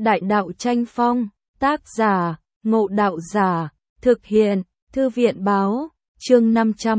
Đại đạo tranh phong, tác giả, Ngộ Đạo Giả, thực hiện, Thư viện báo, chương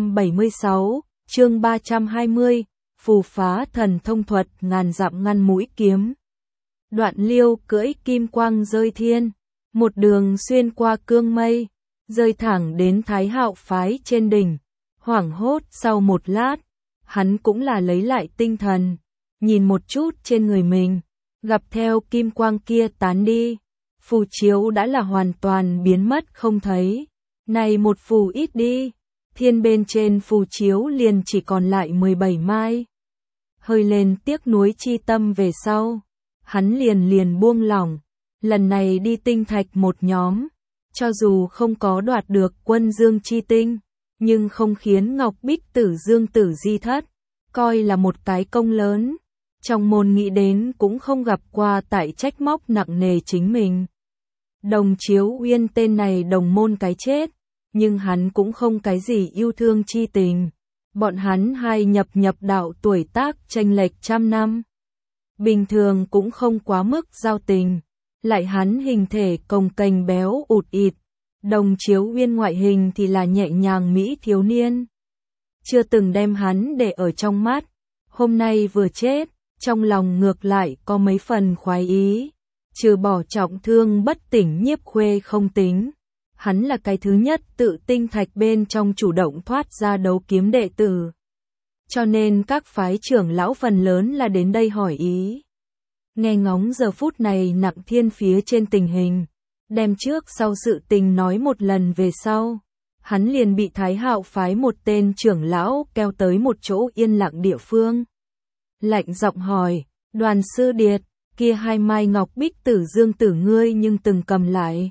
576, chương 320, phù phá thần thông thuật ngàn dặm ngăn mũi kiếm. Đoạn Liêu cưỡi kim quang rơi thiên, một đường xuyên qua cương mây, rơi thẳng đến Thái Hạo phái trên đỉnh. Hoảng hốt sau một lát, hắn cũng là lấy lại tinh thần, nhìn một chút trên người mình, gặp theo kim quang kia tán đi, phù chiếu đã là hoàn toàn biến mất không thấy. Này một phù ít đi, thiên bên trên phù chiếu liền chỉ còn lại 17 mai. Hơi lên tiếc nuối chi tâm về sau, hắn liền buông lỏng, lần này đi tinh thạch một nhóm, cho dù không có đoạt được quân dương chi tinh, nhưng không khiến Ngọc Bích Tử Dương tử di thất, coi là một cái công lớn. Trong môn nghĩ đến cũng không gặp qua tại trách móc nặng nề chính mình. Đồng Chiếu Uyên tên này đồng môn cái chết, nhưng hắn cũng không cái gì yêu thương chi tình. Bọn hắn hai nhập đạo tuổi tác chênh lệch 100 năm. Bình thường cũng không quá mức giao tình, lại hắn hình thể cồng kềnh béo ụt ịt. Đồng Chiếu Uyên ngoại hình thì là nhẹ nhàng mỹ thiếu niên. Chưa từng đem hắn để ở trong mắt, hôm nay vừa chết, trong lòng ngược lại có mấy phần khoái ý. Trừ bỏ trọng thương bất tỉnh Nhiếp Khuê không tính, hắn là cái thứ nhất tự tinh thạch bên trong chủ động thoát ra đấu kiếm đệ tử. Cho nên các phái trưởng lão phần lớn là đến đây hỏi ý. Nghe ngóng giờ phút này Nặng Thiên phía trên tình hình, đem trước sau sự tình nói một lần về sau, hắn liền bị Thái Hạo phái một tên trưởng lão kéo tới một chỗ yên lặng địa phương. Lạnh giọng hỏi, Đoàn sư điệt, kia hai mai Ngọc Bích Tử Dương tử ngươi nhưng từng cầm lại.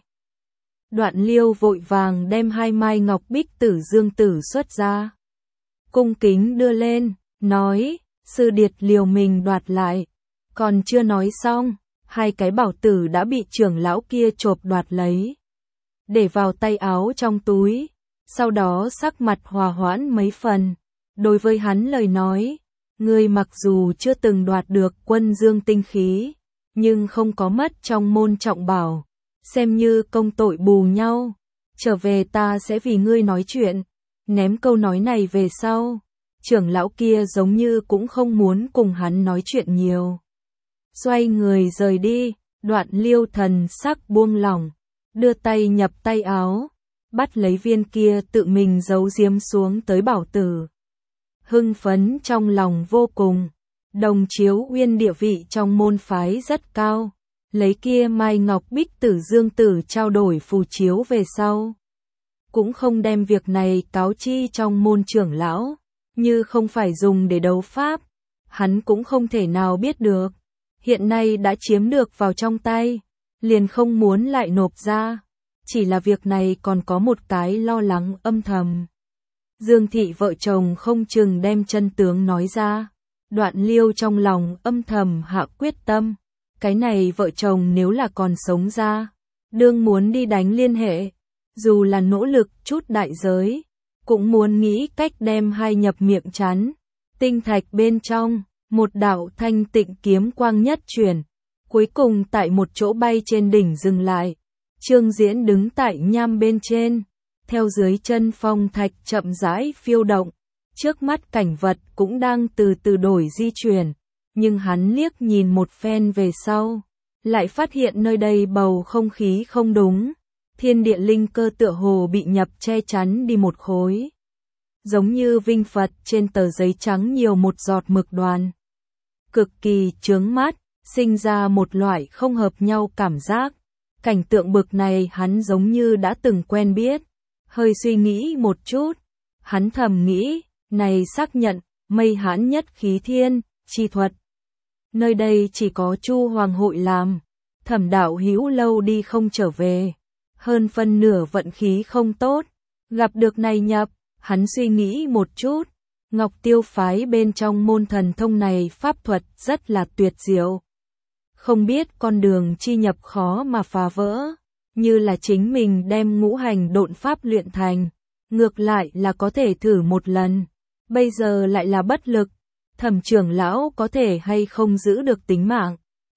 Đoạn Liêu vội vàng đem hai mai Ngọc Bích Tử Dương tử xuất ra, cung kính đưa lên, nói, sư điệt liều mình đoạt lại. Còn chưa nói xong, hai cái bảo tử đã bị trưởng lão kia chộp đoạt lấy, để vào tay áo trong túi, sau đó sắc mặt hòa hoãn mấy phần. Đối với hắn lời nói, ngươi mặc dù chưa từng đoạt được quân dương tinh khí, nhưng không có mất trong môn trọng bảo, xem như công tội bù nhau, trở về ta sẽ vì ngươi nói chuyện. Ném câu nói này về sau, trưởng lão kia giống như cũng không muốn cùng hắn nói chuyện nhiều. Xoay người rời đi, Đoạn Liêu thần sắc buông lỏng, đưa tay nhập tay áo, bắt lấy viên kia tự mình giấu giếm xuống tới bảo tử. Hưng phấn trong lòng vô cùng, Đồng Chiếu Uyên địa vị trong môn phái rất cao, lấy kia mai Ngọc Bích Tử Dương tử trao đổi phù chiếu về sau. Cũng không đem việc này cáo chi trong môn trưởng lão, như không phải dùng để đấu pháp, hắn cũng không thể nào biết được. Hiện nay đã chiếm được vào trong tay, liền không muốn lại nộp ra. Chỉ là việc này còn có một cái lo lắng âm thầm. Dương thị vợ chồng không chừng đem chân tướng nói ra. Đoạn Liêu trong lòng âm thầm hạ quyết tâm. Cái này vợ chồng nếu là còn sống ra, đương muốn đi đánh liên hệ. Dù là nỗ lực chút đại giới, cũng muốn nghĩ cách đem hai nhập miệng chắn. Tinh thạch bên trong, một đạo thanh tịnh kiếm quang nhất chuyển, cuối cùng tại một chỗ bay trên đỉnh dừng lại. Trương Diễn đứng tại nham bên trên, theo dưới chân phong thạch chậm rãi phiêu động, trước mắt cảnh vật cũng đang từ từ đổi di chuyển, nhưng hắn liếc nhìn một phen về sau, lại phát hiện nơi đây bầu không khí không đúng, thiên địa linh cơ tựa hồ bị nhập che chắn đi một khối. Giống như vinh Phật trên tờ giấy trắng nhiều một giọt mực đoàn. Cực kỳ chướng mắt, sinh ra một loại không hợp nhau cảm giác. Cảnh tượng bực này hắn giống như đã từng quen biết. Hơi suy nghĩ một chút, hắn thầm nghĩ, này xác nhận, mây hãn nhất khí thiên, chi thuật. Nơi đây chỉ có Chu Hoàng hội làm, Thẩm đạo hữu lâu đi không trở về. Hơn phân nửa vận khí không tốt, gặp được này nhập, hắn suy nghĩ một chút. Ngọc Tiêu phái bên trong môn thần thông này pháp thuật rất là tuyệt diệu. Không biết con đường chi nhập khó mà phá vỡ, như là chính mình đem ngũ hành độn pháp luyện thành, ngược lại là có thể thử một lần, bây giờ lại là bất lực. Thẩm trưởng lão có thể hay không giữ được tính mạng,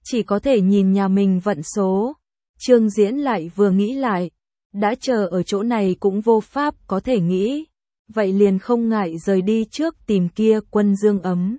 chỉ có thể nhìn nhà mình vận số. Trương Diễn lại vừa nghĩ lại, đã chờ ở chỗ này cũng vô pháp có thể nghĩ, vậy liền không ngại rời đi trước tìm kia quân Dương Ấm.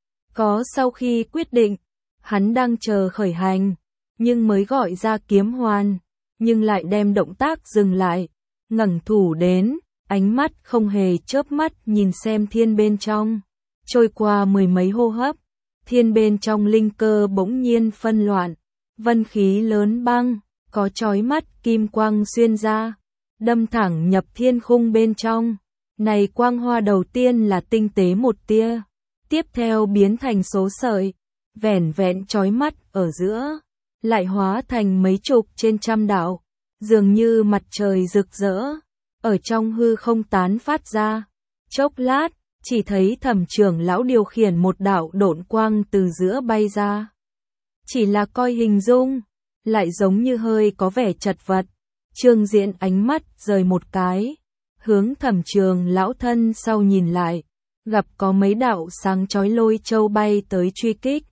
Có sau khi quyết định, hắn đang chờ khởi hành, nhưng mới gọi ra Kiếm Hoàn, nhưng lại đem động tác dừng lại, ngẩng thủ đến, ánh mắt không hề chớp mắt nhìn xem thiên bên trong. Trôi qua mười mấy hô hấp, thiên bên trong linh cơ bỗng nhiên phân loạn, vân khí lớn băng, có chói mắt kim quang xuyên ra, đâm thẳng nhập thiên khung bên trong. Này quang hoa đầu tiên là tinh tế một tia, tiếp theo biến thành số sợi, vẻn vẹn chói mắt ở giữa, lại hóa thành mấy chục trên trăm đạo, dường như mặt trời rực rỡ, ở trong hư không tán phát ra. Chốc lát, chỉ thấy Thẩm trưởng lão điều khiển một đạo độn quang từ giữa bay ra. Chỉ là coi hình dung, lại giống như hơi có vẻ chật vật. Trương Diễn ánh mắt rời một cái, hướng Thẩm trưởng lão thân sau nhìn lại, gặp có mấy đạo sáng chói lôi châu bay tới truy kích.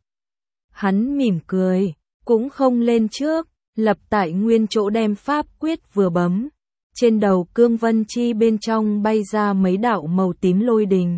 Hắn mỉm cười, cũng không lên trước, lập tại nguyên chỗ đem pháp quyết vừa bấm. Trên đầu cương vân chi bên trong bay ra mấy đạo màu tím lôi đình.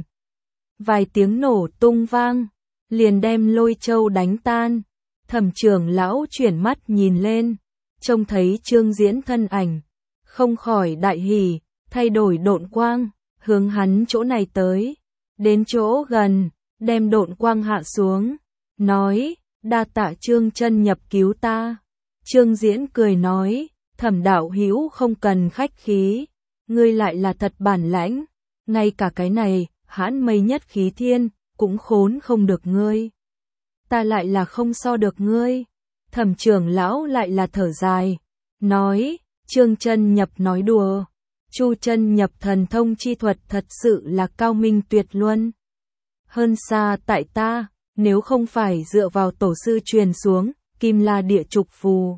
Vài tiếng nổ tung vang, liền đem lôi châu đánh tan. Thẩm trưởng lão chuyển mắt nhìn lên, trông thấy Trương Diễn thân ảnh, không khỏi đại hỉ, thay đổi độn quang, hướng hắn chỗ này tới. Đến chỗ gần, đem độn quang hạ xuống, nói, đa tạ Trương chân nhập cứu ta. Trương Diễn cười nói, Thẩm đạo hữu không cần khách khí, ngươi lại là thật bản lãnh, ngay cả cái này, hãn mây nhất khí thiên, cũng khốn không được ngươi. Ta lại là không so được ngươi. Thẩm trưởng lão lại là thở dài, nói, Trương chân nhập nói đùa, Chu chân nhập thần thông chi thuật thật sự là cao minh tuyệt luân. Hơn xa tại ta, nếu không phải dựa vào tổ sư truyền xuống, Kim La Địa Trục Phù,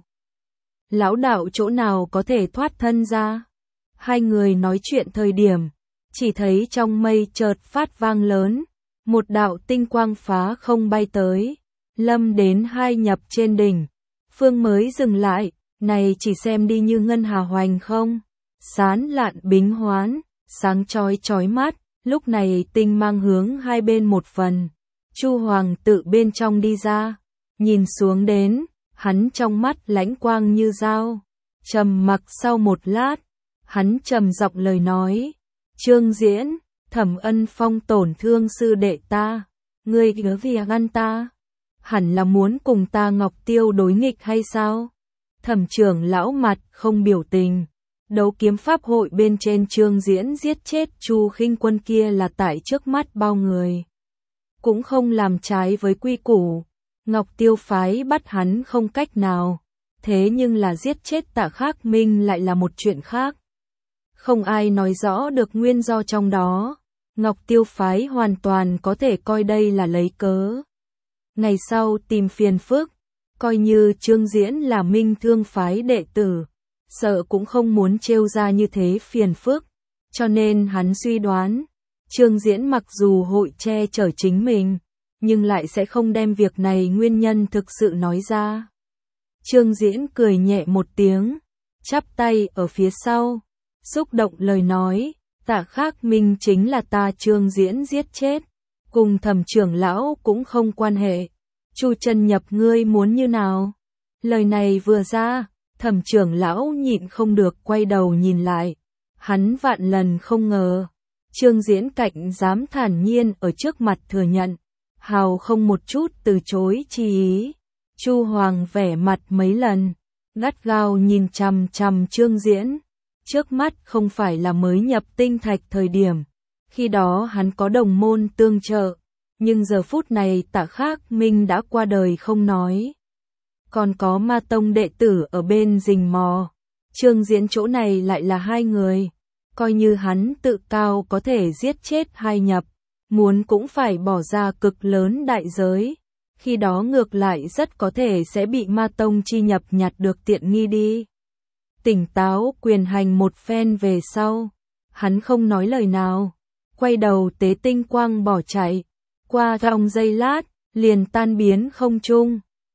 lão đạo chỗ nào có thể thoát thân ra. Hai người nói chuyện thời điểm, chỉ thấy trong mây chợt phát vang lớn, một đạo tinh quang phá không bay tới, lâm đến hai nhập trên đỉnh. Phương mới dừng lại, này chỉ xem đi như ngân hà hoành không, sán lạn bính hoán, sáng chói chói mắt, lúc này tinh mang hướng hai bên một phần. Chu Hoàng tự bên trong đi ra, nhìn xuống đến, hắn trong mắt lãnh quang như dao, trầm mặc sau một lát, hắn trầm giọng lời nói, Trương Diễn, Thẩm Ân Phong tổn thương sư đệ ta, ngươi gỡ vì ngăn ta, hẳn là muốn cùng ta Ngọc Tiêu đối nghịch hay sao? Thẩm trưởng lão mặt không biểu tình, đấu kiếm pháp hội bên trên Trương Diễn giết chết Chu Khinh Quân kia là tại trước mắt bao người, cũng không làm trái với quy củ. Ngọc Tiêu phái bắt hắn không cách nào, thế nhưng là giết chết Tạ Khắc Minh lại là một chuyện khác. Không ai nói rõ được nguyên do trong đó, Ngọc Tiêu phái hoàn toàn có thể coi đây là lấy cớ. Ngày sau tìm phiền phức, coi như Trương Diễn là Minh Thương phái đệ tử, sợ cũng không muốn trêu ra như thế phiền phức, cho nên hắn suy đoán, Trương Diễn mặc dù hội che chở chính mình, nhưng lại sẽ không đem việc này nguyên nhân thực sự nói ra. Trương Diễn cười nhẹ một tiếng, chắp tay ở phía sau, xúc động lời nói, Tạ Khắc Minh chính là ta Trương Diễn giết chết, cùng Thẩm trưởng lão cũng không quan hệ. Chu chân nhập ngươi muốn như nào? Lời này vừa ra, Thẩm trưởng lão nhịn không được quay đầu nhìn lại, hắn vạn lần không ngờ, Trương Diễn cạnh dám thản nhiên ở trước mặt thừa nhận, hào không một chút từ chối chi ý. Chu Hoàng vẻ mặt mấy lần, gắt gao nhìn chằm chằm Trương Diễn. Trước mắt không phải là mới nhập tinh thạch thời điểm, khi đó hắn có đồng môn tương trợ, nhưng giờ phút này Tạ Khắc Minh đã qua đời không nói. Còn có Ma Tông đệ tử ở bên rình mò, Trương Diễn chỗ này lại là hai người, coi như hắn tự cao có thể giết chết hai nhập, muốn cũng phải bỏ ra cực lớn đại giới, khi đó ngược lại rất có thể sẽ bị Ma Tông chi nhập nhặt được tiện nghi đi. Tỉnh táo quyền hành một phen về sau, hắn không nói lời nào, quay đầu tế tinh quang bỏ chạy, qua trong giây lát, liền tan biến không trung.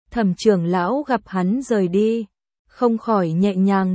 Thẩm trưởng lão gặp hắn rời đi, không khỏi nhẹ nhàng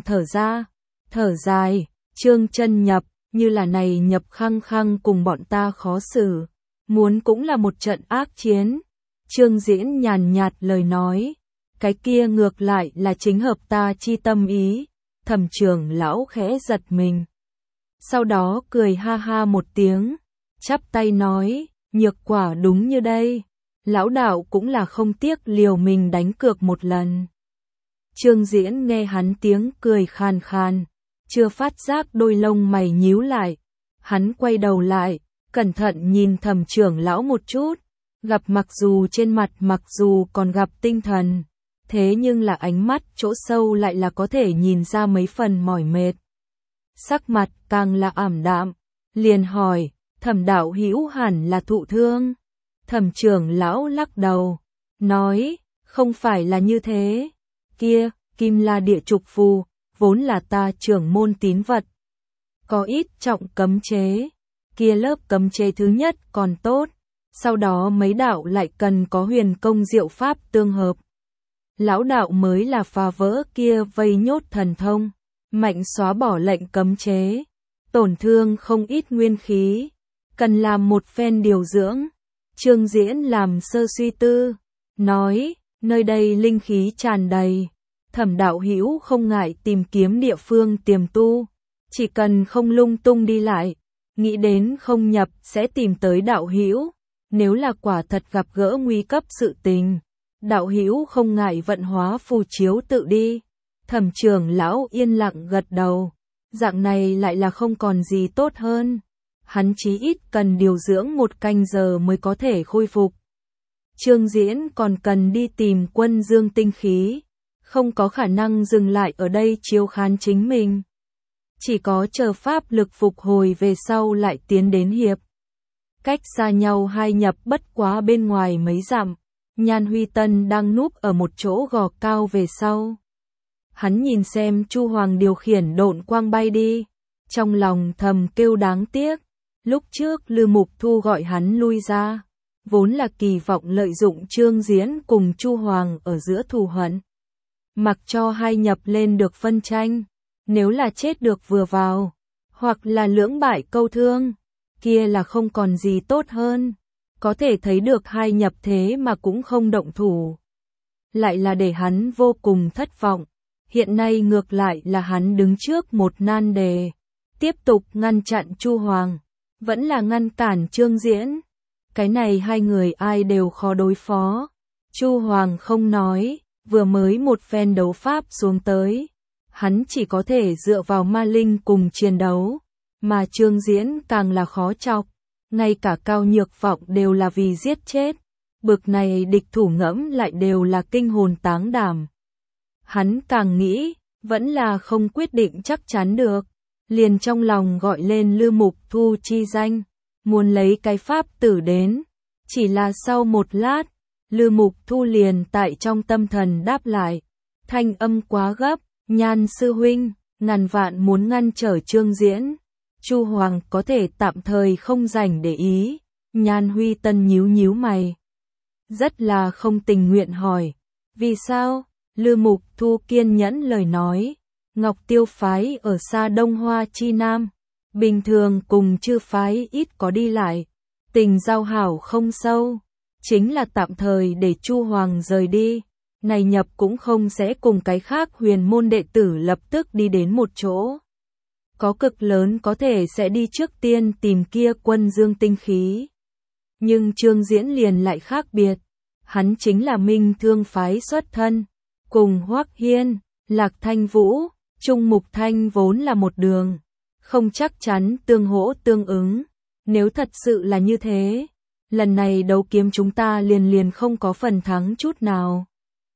thở dài, Trương Chân Nhập, như là này Nhập khăng khăng cùng bọn ta khó xử, muốn cũng là một trận ác chiến. Trương Diễn nhàn nhạt lời nói, cái kia ngược lại là chính hợp ta chi tâm ý. Thẩm trưởng lão khẽ giật mình, sau đó cười ha ha một tiếng, chắp tay nói, nhược quả đúng như đây, lão đạo cũng là không tiếc liều mình đánh cược một lần. Trương Diễn nghe hắn tiếng cười khàn khàn, chưa phát giác đôi lông mày nhíu lại, hắn quay đầu lại, cẩn thận nhìn Thẩm trưởng lão một chút, gặp mặc dù trên mặt mặc dù còn gặp tinh thần, thế nhưng là ánh mắt chỗ sâu lại là có thể nhìn ra mấy phần mỏi mệt. Sắc mặt càng là ảm đạm, liền hỏi, Thẩm đạo hữu hẳn là thụ thương. Thẩm trưởng lão lắc đầu, nói, không phải là như thế, kia, Kim La Địa Trục Phù, vốn là ta trưởng môn tín vật. Có ít trọng cấm chế, kia lớp cấm chế thứ nhất còn tốt, sau đó mấy đạo lại cần có huyền công diệu pháp tương hợp. Lão đạo mới là phá vỡ kia vây nhốt thần thông, mạnh xóa bỏ lệnh cấm chế, tổn thương không ít nguyên khí, cần làm một phen điều dưỡng. Trương Diễn làm sơ suy tư, nói, nơi đây linh khí tràn đầy, Thẩm đạo hữu không ngại tìm kiếm địa phương tiềm tu, chỉ cần không lung tung đi lại, nghĩ đến không nhập sẽ tìm tới đạo hữu, nếu là quả thật gặp gỡ nguy cấp sự tình, đạo hữu không ngại vận hóa phù chiếu tự đi. Thẩm trưởng lão yên lặng gật đầu, dạng này lại là không còn gì tốt hơn. Hắn chí ít cần điều dưỡng 1 canh giờ mới có thể khôi phục. Trương Diễn còn cần đi tìm Quân Dương tinh khí, không có khả năng dừng lại ở đây chiếu khán chính mình. Chỉ có chờ pháp lực phục hồi về sau lại tiến đến hiệp. Cách xa nhau hai nhập bất quá bên ngoài mấy dặm, Nhan Huy Tân đang núp ở một chỗ gò cao về sau. Hắn nhìn xem Chu Hoàng điều khiển độn quang bay đi, trong lòng thầm kêu đáng tiếc. Lúc trước Lư Mục Thu gọi hắn lui ra, vốn là kỳ vọng lợi dụng Trương Diễn cùng Chu Hoàng ở giữa thù hận. Mặc cho hai nhập lên được phân tranh, nếu là chết được vừa vào, hoặc là lưỡng bại câu thương, kia là không còn gì tốt hơn. Có thể thấy được hai nhập thế mà cũng không động thủ, lại là để hắn vô cùng thất vọng. Hiện nay ngược lại là hắn đứng trước một nan đề, tiếp tục ngăn chặn Chu Hoàng, vẫn là ngăn cản Trương Diễn. Cái này hai người ai đều khó đối phó. Chu Hoàng không nói, vừa mới một phen đấu pháp xuống tới, hắn chỉ có thể dựa vào ma linh cùng chiến đấu, mà Trương Diễn càng là khó chọc, ngay cả Cao Nhược Vọng đều là vì giết chết, bực này địch thủ ngẫm lại đều là kinh hồn táng đảm. Hắn càng nghĩ, vẫn là không quyết định chắc chắn được, liền trong lòng gọi lên Lư Mục Thu chi danh, muốn lấy cái pháp tử đến. Chỉ là sau một lát, Lư Mục Thu liền tại trong tâm thần đáp lại, thanh âm quá gấp, Nhan sư huynh, ngàn vạn muốn ngăn trở Trương Diễn. Chu Hoàng có thể tạm thời không rảnh để ý. Nhan Huy Tân nhíu nhíu mày, rất là không tình nguyện hỏi, vì sao? Lư Mục Thu kiên nhẫn lời nói, Ngọc Tiêu phái ở xa Đông Hoa chi Nam, bình thường cùng Chư phái ít có đi lại, tình giao hảo không sâu, chính là tạm thời để Chu Hoàng rời đi, này nhập cũng không sẽ cùng cái khác huyền môn đệ tử lập tức đi đến một chỗ. Có cực lớn có thể sẽ đi trước tiên tìm kia Quân Dương tinh khí. Nhưng Trương Diễn liền lại khác biệt, hắn chính là Minh Thương phái xuất thân, cùng Hoắc Hiên, Lạc Thanh Vũ, Trung Mục Thanh vốn là một đường, không chắc chắn tương hỗ tương ứng. Nếu thật sự là như thế, lần này đấu kiếm chúng ta liền không có phần thắng chút nào.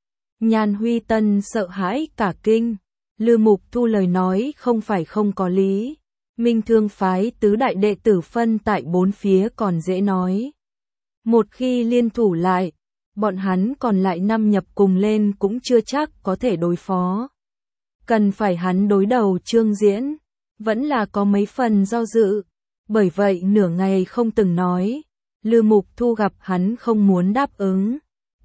Nhan Huy Tân sợ hãi cả kinh, Lư Mục Thu lời nói không phải không có lý. Minh Thương phái tứ đại đệ tử phân tại bốn phía còn dễ nói. Một khi liên thủ lại, bọn hắn còn lại 5 nhập cùng lên cũng chưa chắc có thể đối phó. Cần phải hắn đối đầu Trương Diễn, vẫn là có mấy phần do dự. Bởi vậy nửa ngày không từng nói, Lư Mục Thu gặp hắn không muốn đáp ứng,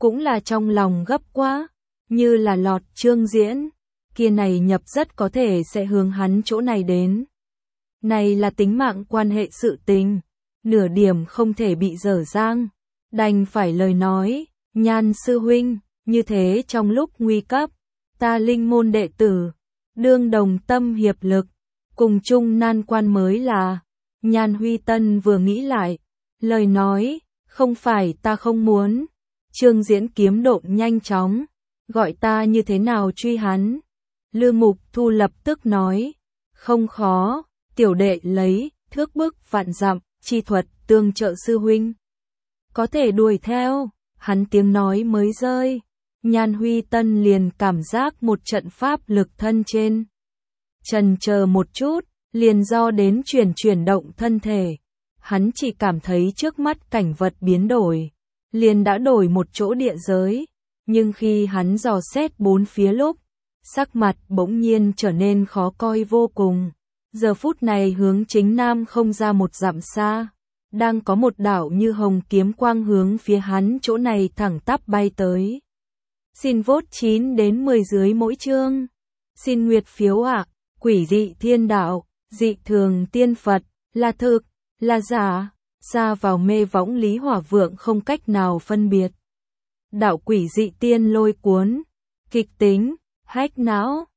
cũng là trong lòng gấp quá, như là lọt chương diễn, kia này nhập rất có thể sẽ hướng hắn chỗ này đến. Này là tính mạng quan hệ sự tình, nửa điểm không thể bị dở dang, đành phải lời nói, Nhan sư huynh, như thế trong lúc nguy cấp, ta linh môn đệ tử, đương đồng tâm hiệp lực, cùng chung nan quan mới là. Nhan Huy Tân vừa nghĩ lại, lời nói, không phải ta không muốn. Trương Diễn kiếm độ nhanh chóng, gọi ta như thế nào truy hắn. Lư Mục Thu lập tức nói, không khó, tiểu đệ lấy, thước bức vạn dặm, chi thuật tương trợ sư huynh. Có thể đuổi theo, hắn tiếng nói mới rơi. Nhan Huy Tân liền cảm giác một trận pháp lực thân trên. Chần chờ một chút, liền do đến chuyển động thân thể. Hắn chỉ cảm thấy trước mắt cảnh vật biến đổi, liền đã đổi một chỗ địa giới. Nhưng khi hắn dò xét bốn phía lúc, sắc mặt bỗng nhiên trở nên khó coi vô cùng. Giờ phút này hướng chính nam không ra một dặm xa, đang có một đảo như hồng kiếm quang hướng phía hắn chỗ này thẳng tắp bay tới. Xin vote 9 đến 10 dưới mỗi chương. Xin nguyệt phiếu ạ. Quỷ dị thiên đạo, dị thường tiên Phật, là thực, là giả, xa vào mê võng Lý Hỏa Vượng không cách nào phân biệt. Đạo quỷ dị tiên lôi cuốn, kịch tính, hách não.